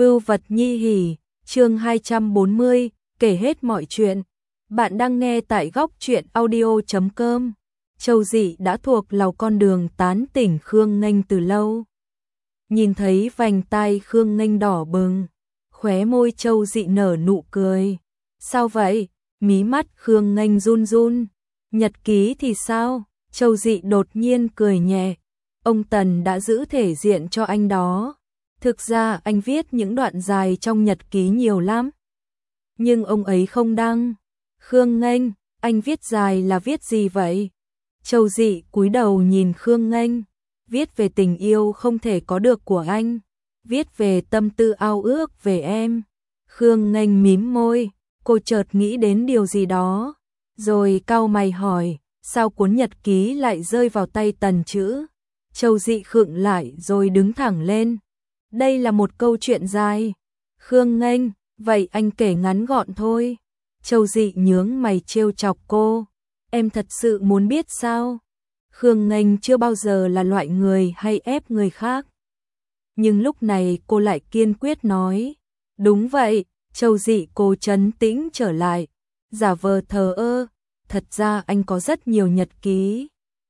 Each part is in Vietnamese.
Vưu vật nhi hỉ, chương 240, kể hết mọi chuyện. Bạn đang nghe tại góc truyện audio.com. Châu Dị đã thuộc lòng con đường tán tỉnh Khương Nghênh từ lâu. Nhìn thấy vành tai Khương Nghênh đỏ bừng, khóe môi Châu Dị nở nụ cười. Sao vậy? Mí mắt Khương Nghênh run run. Nhật ký thì sao? Châu Dị đột nhiên cười nhẹ. Ông Tần đã giữ thể diện cho anh đó. Thực ra anh viết những đoạn dài trong nhật ký nhiều lắm. Nhưng ông ấy không đăng. Khương Nghênh, anh viết dài là viết gì vậy? Châu Dị cúi đầu nhìn Khương Nghênh. Viết về tình yêu không thể có được của anh. Viết về tâm tư ao ước về em. Khương Nghênh mím môi. Cô chợt nghĩ đến điều gì đó. Rồi cau mày hỏi, sao cuốn nhật ký lại rơi vào tay Tần Trữ? Châu Dị khựng lại rồi đứng thẳng lên. Đây là một câu chuyện dài. Khương Nghênh, vậy anh kể ngắn gọn thôi. Châu Dị nhướng mày trêu chọc cô. Em thật sự muốn biết sao? Khương Nghênh chưa bao giờ là loại người hay ép người khác. Nhưng lúc này cô lại kiên quyết nói. Đúng vậy, Châu Dị cô trấn tĩnh trở lại. Giả vờ thờ ơ. Thật ra anh có rất nhiều nhật ký.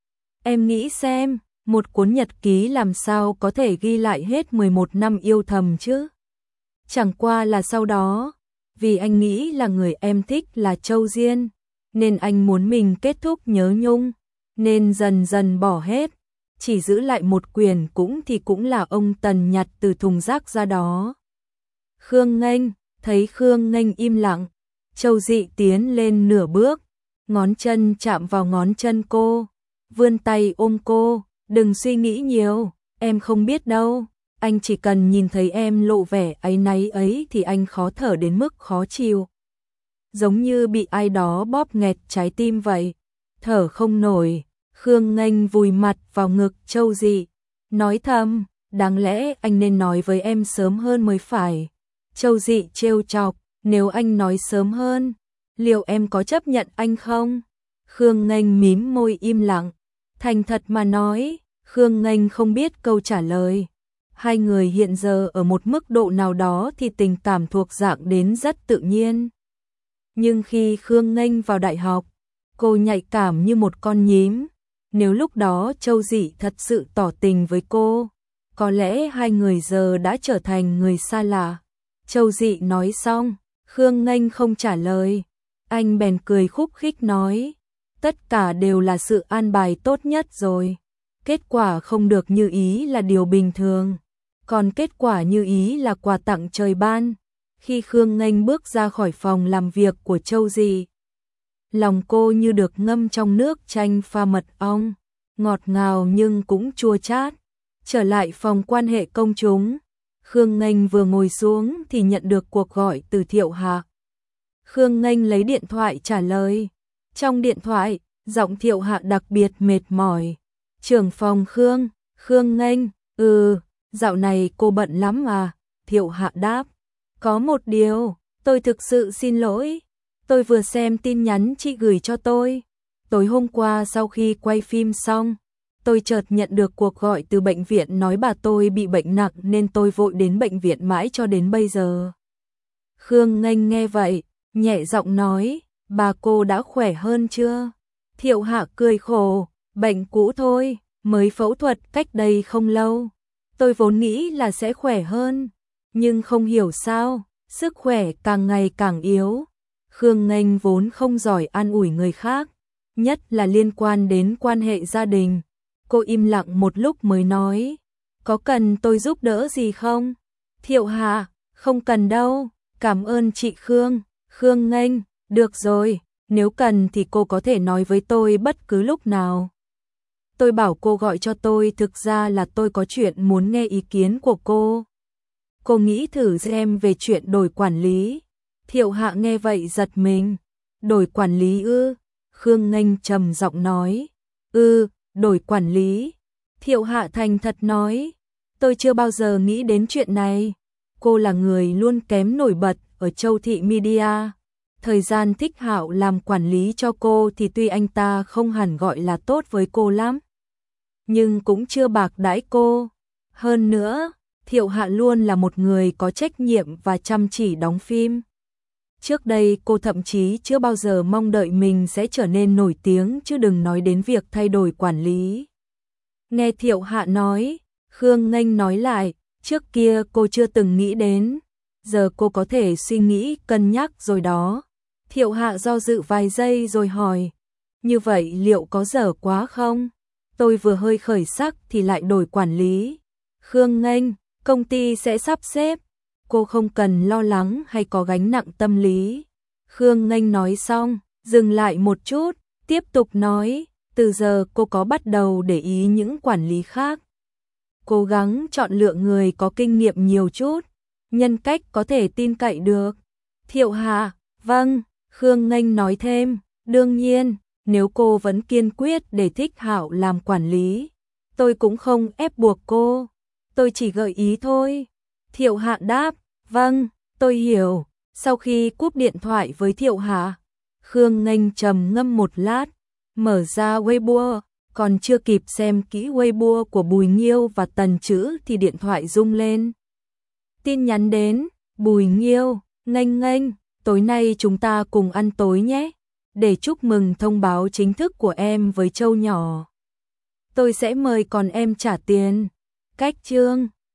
Em nghĩ xem. Một cuốn nhật ký làm sao có thể ghi lại hết 11 năm yêu thầm chứ? Chẳng qua là sau đó, vì anh nghĩ là người em thích là Châu Diên, nên anh muốn mình kết thúc nhớ nhung, nên dần dần bỏ hết, chỉ giữ lại một quyển cũng là ông Tần nhặt từ thùng rác ra đó. Khương Nghênh, thấy Khương Nghênh im lặng, Châu Dị tiến lên nửa bước, ngón chân chạm vào ngón chân cô, vươn tay ôm cô. Đừng suy nghĩ nhiều, em không biết đâu, anh chỉ cần nhìn thấy em lộ vẻ áy náy ấy thì anh khó thở đến mức khó chịu. Giống như bị ai đó bóp nghẹt trái tim vậy, thở không nổi. Khương Nghênh vùi mặt vào ngực Châu Dị, nói thầm, đáng lẽ anh nên nói với em sớm hơn mới phải. Châu Dị trêu chọc, nếu anh nói sớm hơn, liệu em có chấp nhận anh không? Khương Nghênh mím môi im lặng. Thành thật mà nói, Khương Nghênh không biết câu trả lời. Hai người hiện giờ ở một mức độ nào đó thì tình cảm thuộc dạng đến rất tự nhiên. Nhưng khi Khương Nghênh vào đại học, cô nhạy cảm như một con nhím. Nếu lúc đó Châu Dị thật sự tỏ tình với cô, có lẽ hai người giờ đã trở thành người xa lạ. Châu Dị nói xong, Khương Nghênh không trả lời. Anh bèn cười khúc khích nói. Tất cả đều là sự an bài tốt nhất rồi. Kết quả không được như ý là điều bình thường. Còn kết quả như ý là quà tặng trời ban. Khi Khương Nghênh bước ra khỏi phòng làm việc của Châu Dị, lòng cô như được ngâm trong nước chanh pha mật ong, ngọt ngào nhưng cũng chua chát. Trở lại phòng quan hệ công chúng, Khương Nghênh vừa ngồi xuống thì nhận được cuộc gọi từ Thiệu Hạ. Khương Nghênh lấy điện thoại trả lời. Trong điện thoại, giọng Thiệu Hạ đặc biệt mệt mỏi. Trưởng phòng Khương, Khương Nghênh, dạo này cô bận lắm à? Thiệu Hạ đáp. Có một điều, tôi thực sự xin lỗi. Tôi vừa xem tin nhắn chị gửi cho tôi. Tối hôm qua sau khi quay phim xong, tôi chợt nhận được cuộc gọi từ bệnh viện nói bà tôi bị bệnh nặng nên tôi vội đến bệnh viện mãi cho đến bây giờ. Khương Nghênh nghe vậy, nhẹ giọng nói. Bà cô đã khỏe hơn chưa? Thiệu Hạ cười khổ, bệnh cũ thôi, mới phẫu thuật cách đây không lâu. Tôi vốn nghĩ là sẽ khỏe hơn, nhưng không hiểu sao, sức khỏe càng ngày càng yếu. Khương Nghênh vốn không giỏi an ủi người khác, nhất là liên quan đến quan hệ gia đình. Cô im lặng một lúc mới nói, có cần tôi giúp đỡ gì không? Thiệu Hạ, không cần đâu, cảm ơn chị Khương. Khương Nghênh, được rồi, nếu cần thì cô có thể nói với tôi bất cứ lúc nào. Tôi bảo cô gọi cho tôi, thực ra là tôi có chuyện muốn nghe ý kiến của cô. Cô nghĩ thử xem về chuyện đổi quản lý. Thiệu Hạ nghe vậy giật mình. Đổi quản lý ư? Khương Nghênh trầm giọng nói. Đổi quản lý. Thiệu Hạ thành thật nói. Tôi chưa bao giờ nghĩ đến chuyện này. Cô là người luôn kém nổi bật ở Châu Thị Media. Thời gian Thích Hạo làm quản lý cho cô thì tuy anh ta không hẳn gọi là tốt với cô lắm, nhưng cũng chưa bạc đãi cô. Hơn nữa, Thiệu Hạ luôn là một người có trách nhiệm và chăm chỉ đóng phim. Trước đây cô thậm chí chưa bao giờ mong đợi mình sẽ trở nên nổi tiếng, chứ đừng nói đến việc thay đổi quản lý. Nghe Thiệu Hạ nói, Khương Nghênh nói lại, trước kia cô chưa từng nghĩ đến, giờ cô có thể suy nghĩ cân nhắc rồi đó. Thiệu Hạ do dự vài giây rồi hỏi, như vậy liệu có dở quá không? Tôi vừa hơi khởi sắc thì lại đổi quản lý. Khương Nghênh, công ty sẽ sắp xếp, cô không cần lo lắng hay có gánh nặng tâm lý. Khương Nghênh nói xong, dừng lại một chút, tiếp tục nói, từ giờ cô có bắt đầu để ý những quản lý khác. Cố gắng chọn lựa người có kinh nghiệm nhiều chút, nhân cách có thể tin cậy được. Thiệu Hạ, vâng, Khương Nghênh nói thêm, đương nhiên, nếu cô vẫn kiên quyết để Thích Hạo làm quản lý, tôi cũng không ép buộc cô, tôi chỉ gợi ý thôi. Thiệu Hạ đáp, vâng, tôi hiểu. Sau khi cúp điện thoại với Thiệu Hạ, Khương Nghênh trầm ngâm một lát, mở ra Weibo, còn chưa kịp xem kỹ Weibo của Bùi Nghiêu và Tần Trữ thì điện thoại rung lên. Tin nhắn đến, Bùi Nghiêu, Nghênh Nghênh, tối nay chúng ta cùng ăn tối nhé, để chúc mừng thông báo chính thức của em với Châu nhỏ. Tôi sẽ mời còn em trả tiền. Cách chương